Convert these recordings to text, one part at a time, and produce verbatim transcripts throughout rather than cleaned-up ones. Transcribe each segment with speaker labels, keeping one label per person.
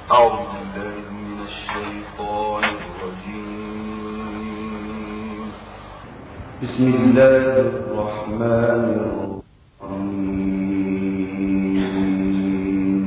Speaker 1: أعوذ بالله من الشيطان الرجيم.
Speaker 2: بسم الله الرحمن الرحيم.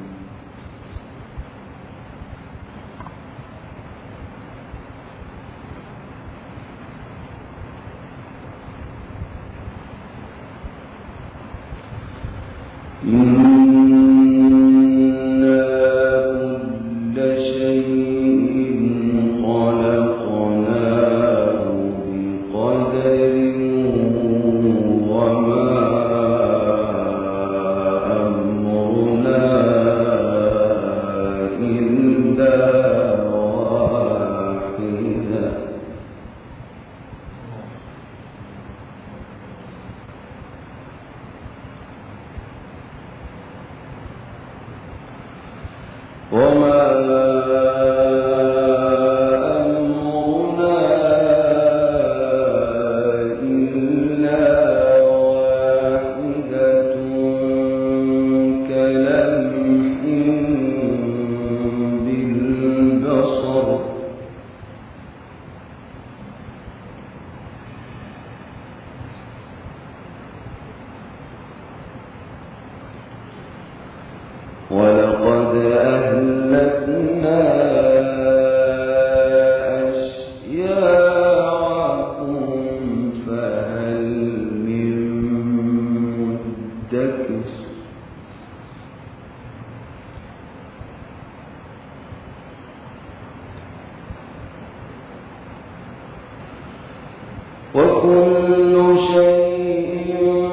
Speaker 2: ولقد أهلكنا أشياعكم فهل من مدكر وكل شيء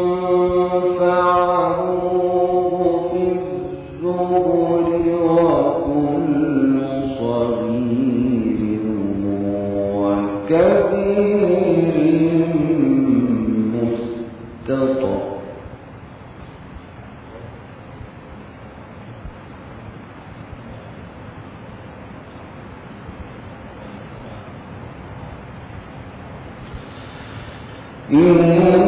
Speaker 2: فعلوه في الزبر وكل صغير وكبير مستطر. إن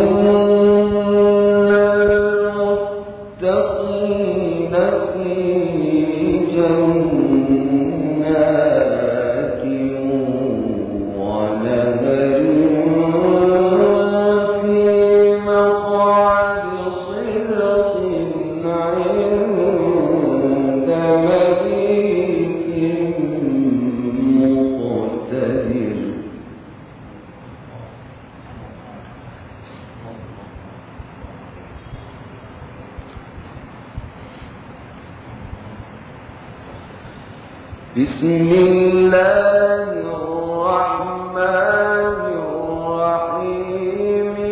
Speaker 2: المتقين في جنات ونهر في مقعد صدق عند مليك مقتدر. بسم الله الرحمن الرحيم.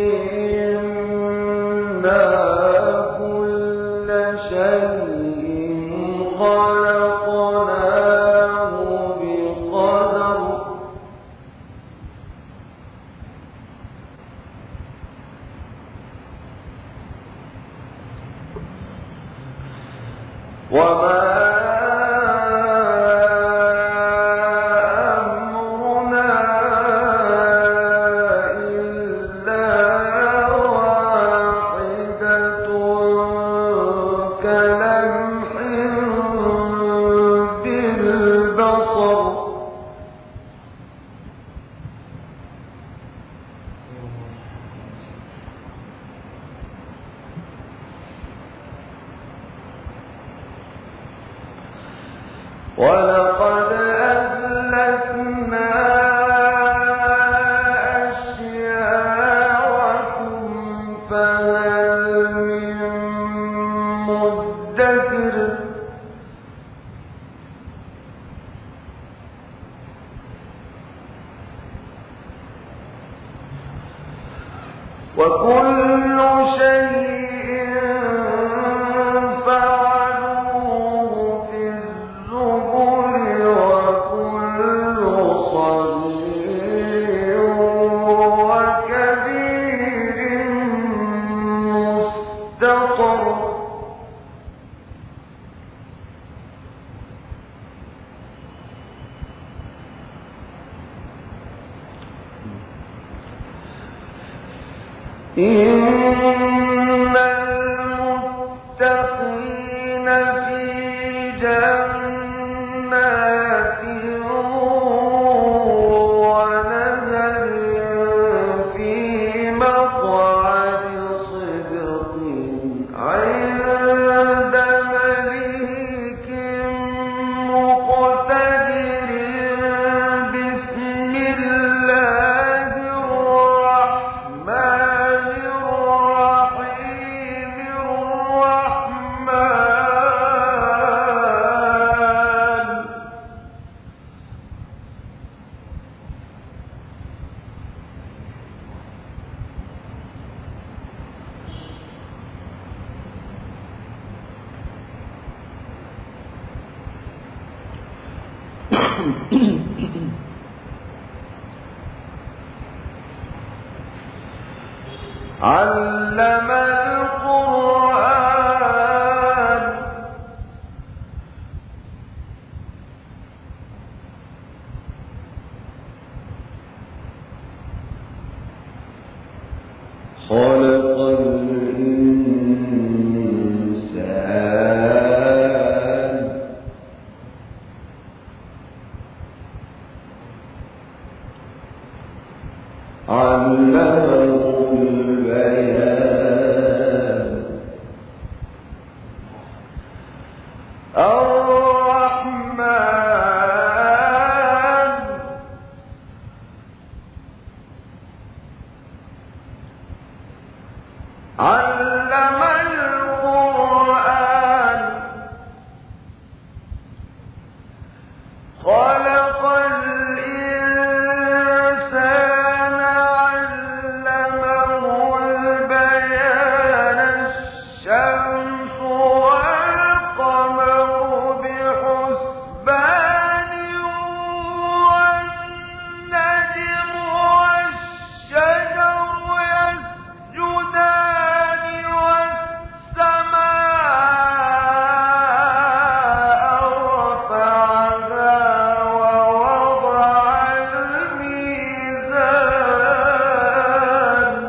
Speaker 2: إنا كل شيء خلقناه بقدر. وما ولقد أهلكنا أشياعكم فهل من مدكر. وكل شيء إن المتقين في جنات علم القرآن خلق الإنسان علمه البيان الرحمن علم القرآن خلق الإنسان علمه البيان الشمس والقمر بحسبان والنجم والشجر يسجدان والسماء رفعها ووضع الميزان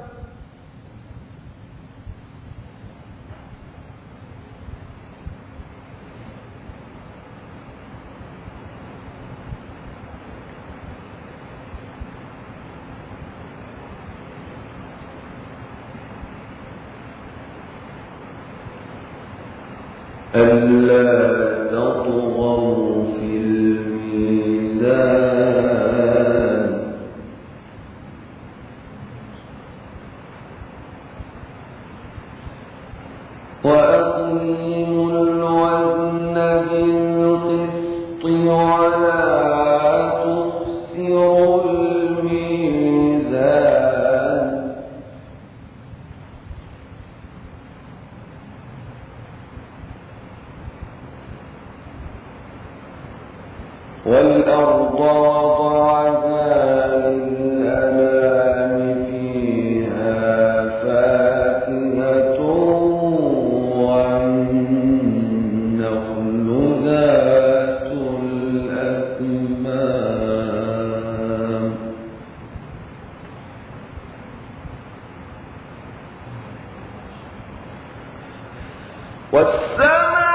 Speaker 2: ألا تطغوا في الميزان وأقيموا الوزن بالقسط ولا تخسروا الميزان والأرض وضعها للأنام فيها فاكهة والنخل ذات الأكمام والسماء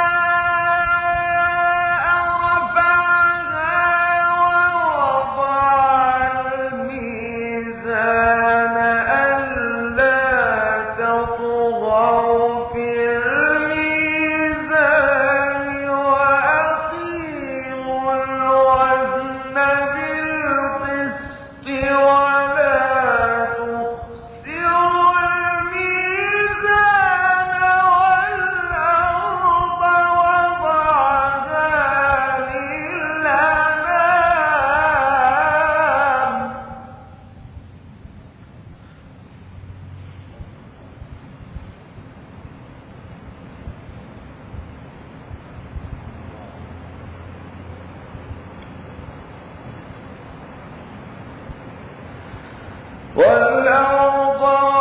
Speaker 2: والأرض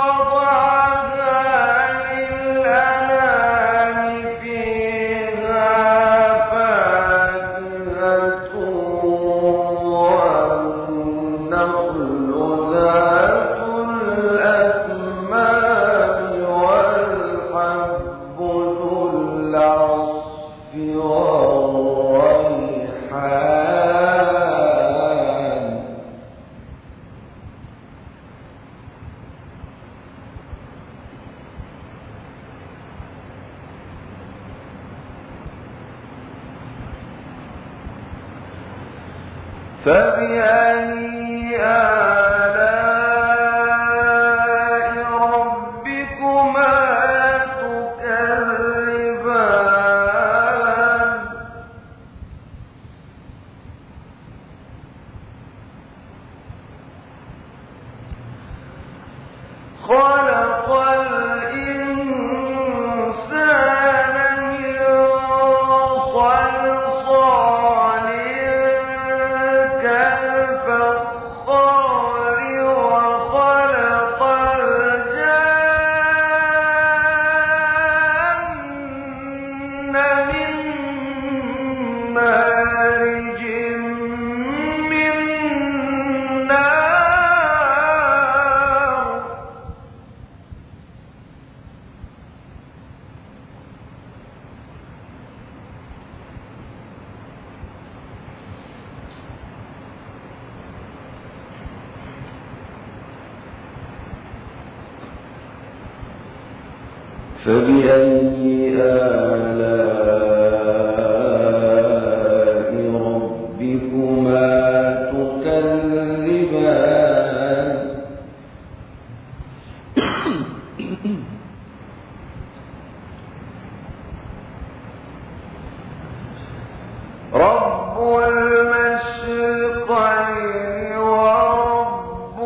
Speaker 2: وضعها للأنام فيها فاكهة والنخل ذات الأكمام والحب ذو العصف والريحان فبأي آلاء ربكما تكذبان خلق الإنسان من صلصال مارج من نار فبأي آلاء ربكما تكذبان رب المشرقين ورب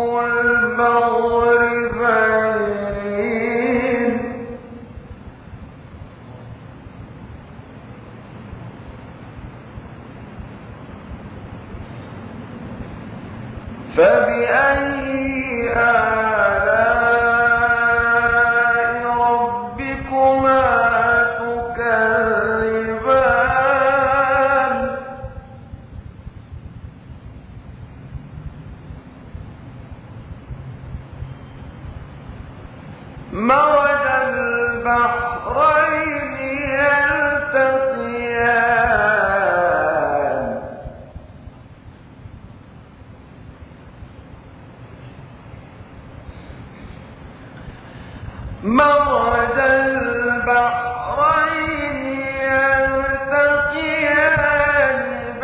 Speaker 2: المغربين فبأي آلاء ربكما تكذبان مرج البحرين يلتقيان مرج البحرين يلتقيان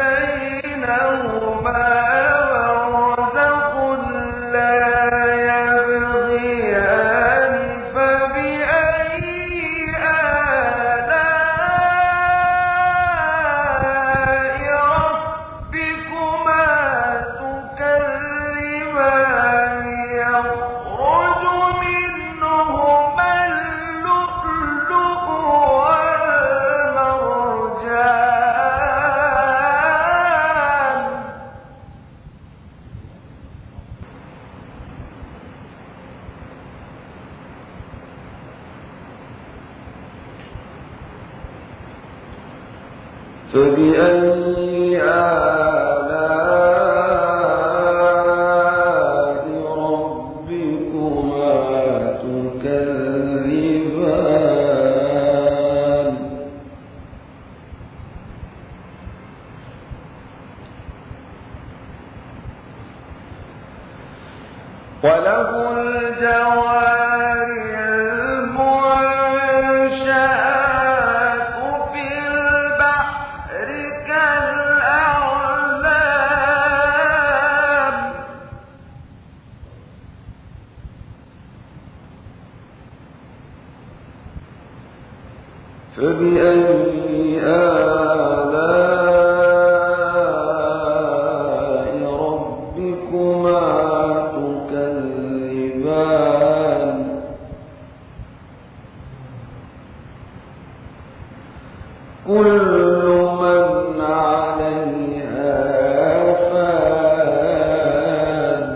Speaker 2: بينهما برزخ لا يبغيان فبأي آلاء ربكما تكذبان يخرج منهما اللؤلؤ والمرجان فبأي آلاء ربكما تكذبان وله الجوار المنشآت في البحر كالأعلام فبأي آلاء ربكما تكذبان كل من عليها فان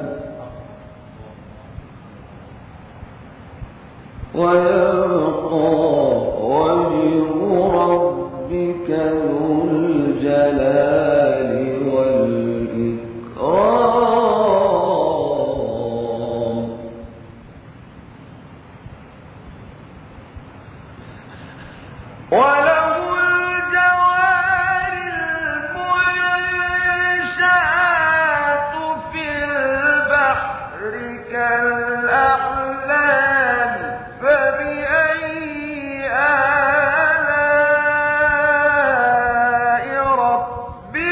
Speaker 2: ويبقى وجه ربك ذو الجلال والإكرام وله الجوار المنشآت في البحر كالأعلام فبأي آلاء ربكما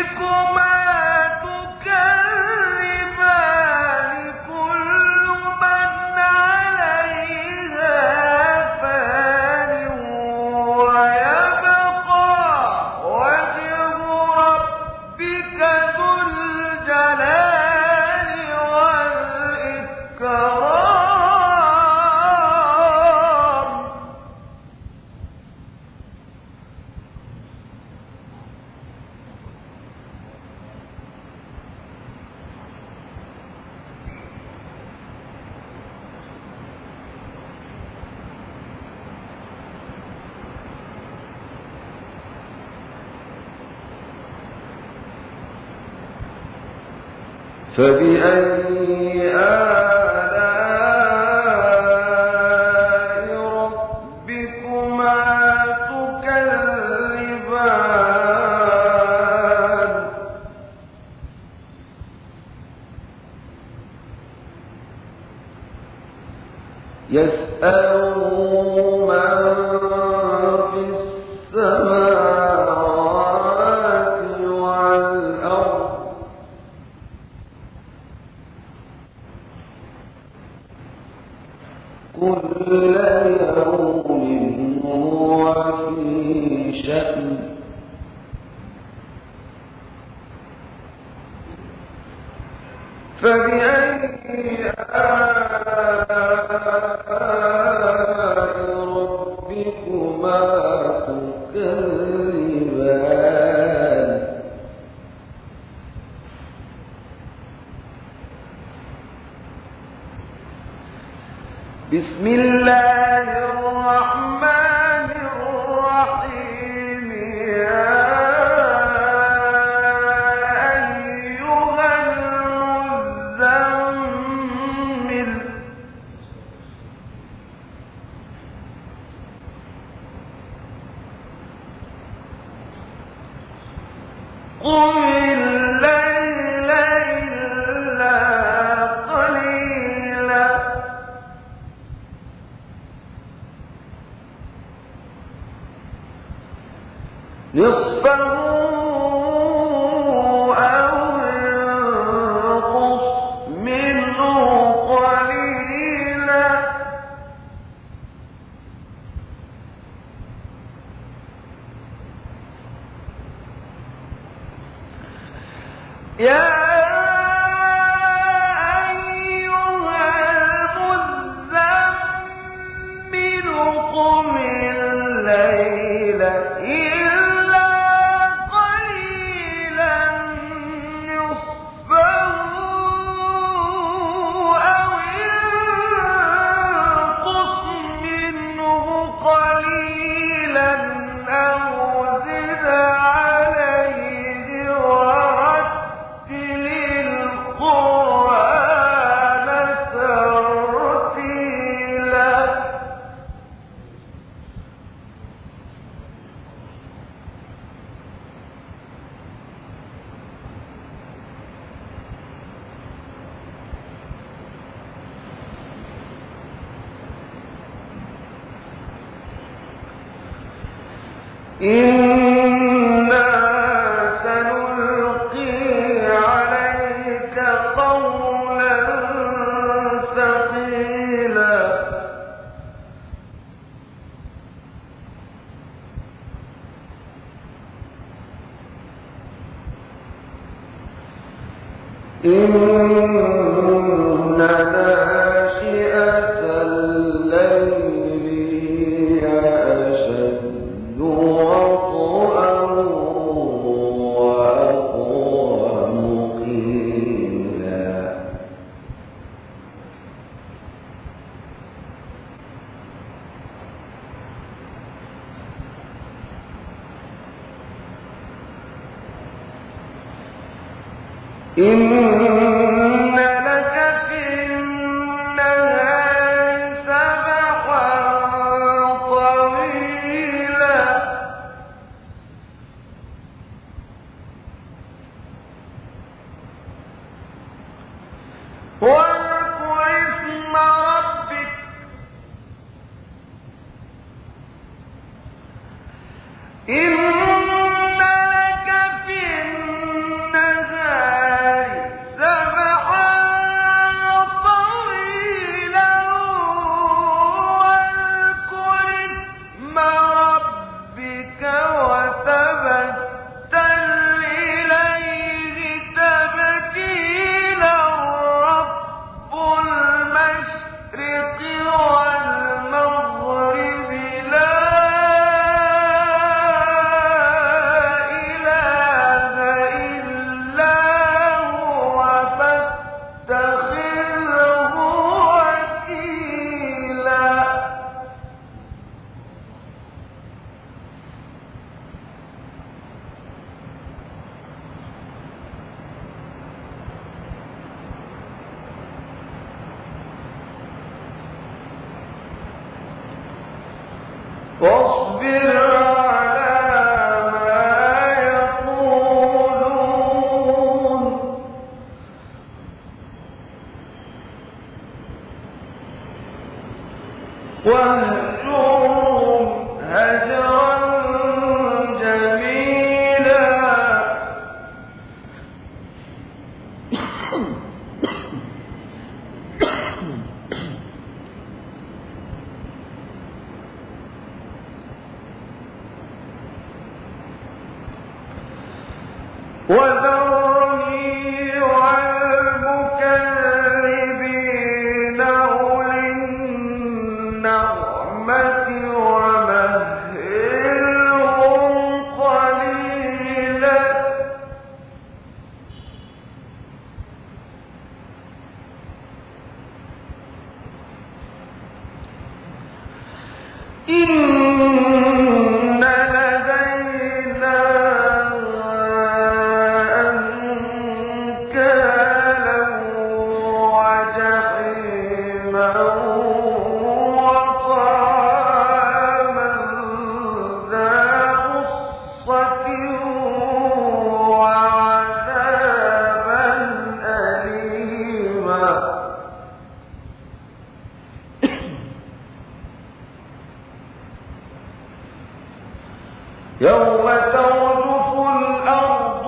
Speaker 2: فبأي آلاء ربكما تكذبان يسأله من في السماوات والأرض كل يوم هو في شأن فبأي آلاء ربكما تكذبان بسم الله الرحمن الرحيم يا أيها المزمل قم الليل إلا قليلا نصفه أو انقص منه قليلا يا أيها المزمل قم الليل إلا قليلا نصفه أو انقص منه قليلا أو زد عليه ورتل القرآن ترتيلا إنا سنلقي عليك قولا ثقيلا إن ناشئة الليل هي أشد وطئا وأقوم قيلا إن لك في النهار سبحا طويلا واذكر اسم ربك إن لك في النهار سبحا طويلا واذكر اسم ربك وتبتل إليه تبتيلا رب واصبر على ما يقولون واهجرهم هجرا جميلا وذرني والمكذبين أولي النعمة ومهلهم قليلا إن لدينا أنكالا وجحيما وطعاما ذا غصة وعذابا أليما يوم ترجف الأرض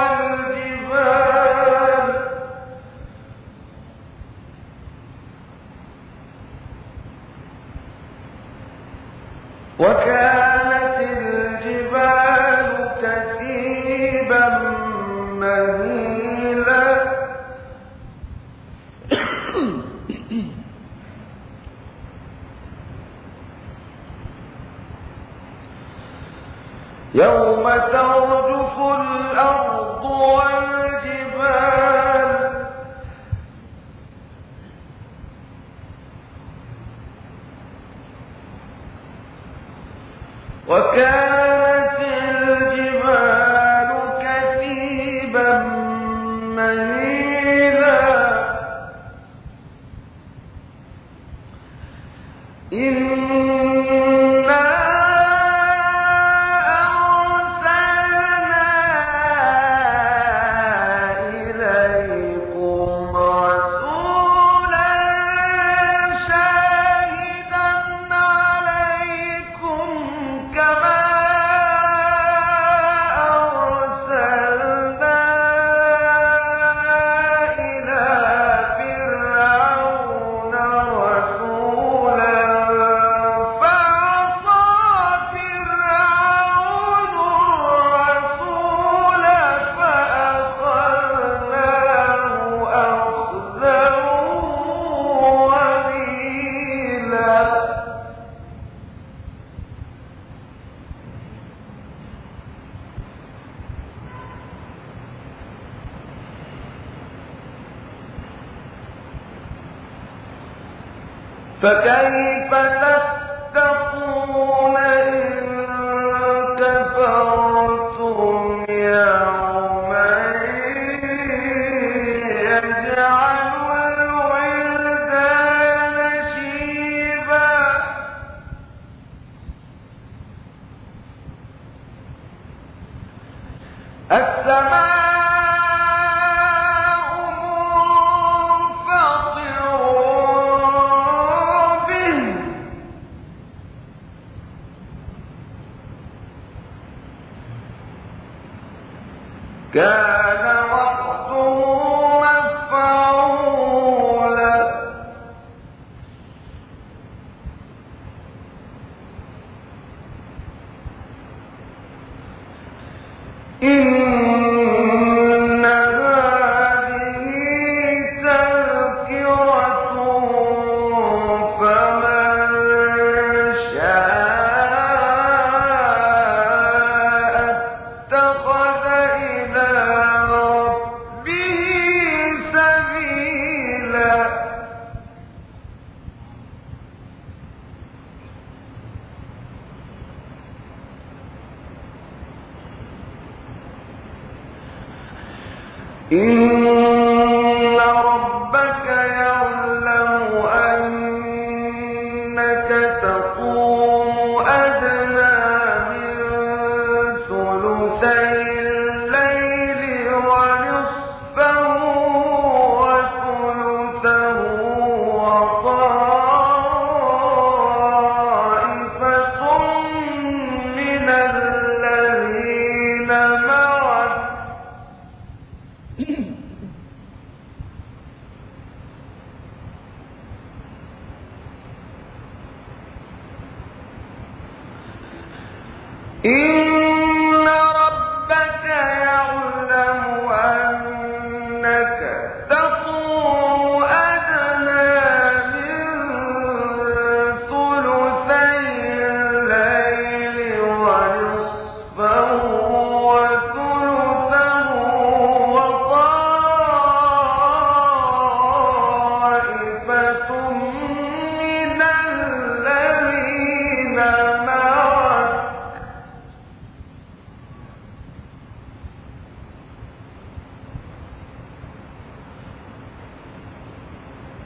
Speaker 2: والجبال وكانت الجبال كثيبا مهيلا يوم ترجف الأرض والجبال وكانت الجبال كثيبا مهيلا إنا أرسلنا إليكم رسولا شاهدا عليكم كما أرسلنا إلى فرعون رسولا فعصى فرعون الرسول فأخذناه أخذا وبيلا فكيف تتقون إن كفرتم يوما يجعل الولدان شيبا السماء منفطر به كان وعده مفعولا إن هذه تذكرة فمن شاء اتخذ إلى ربه سبيلا إن ربك يعلم أنك تقوم أدنى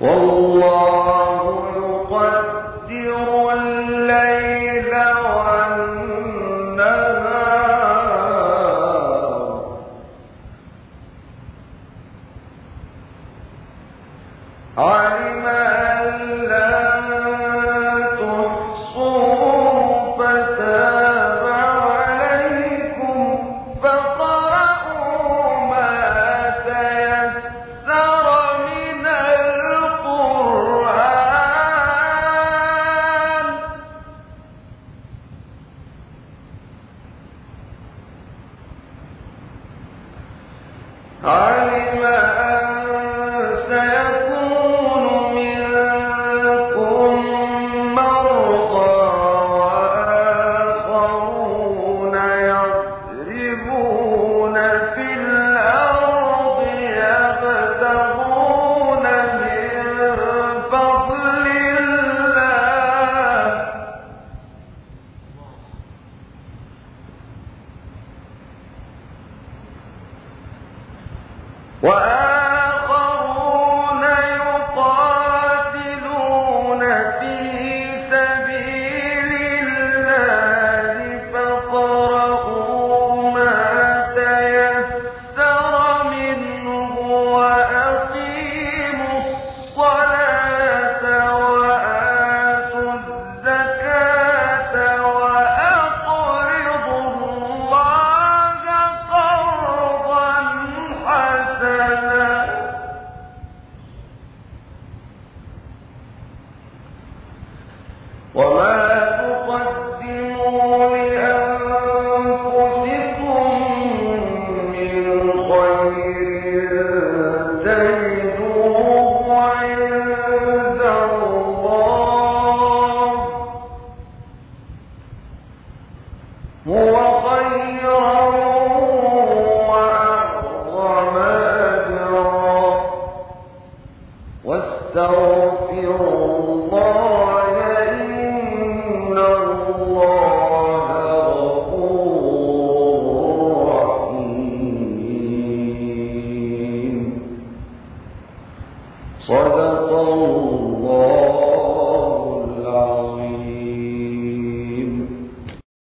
Speaker 2: هو خير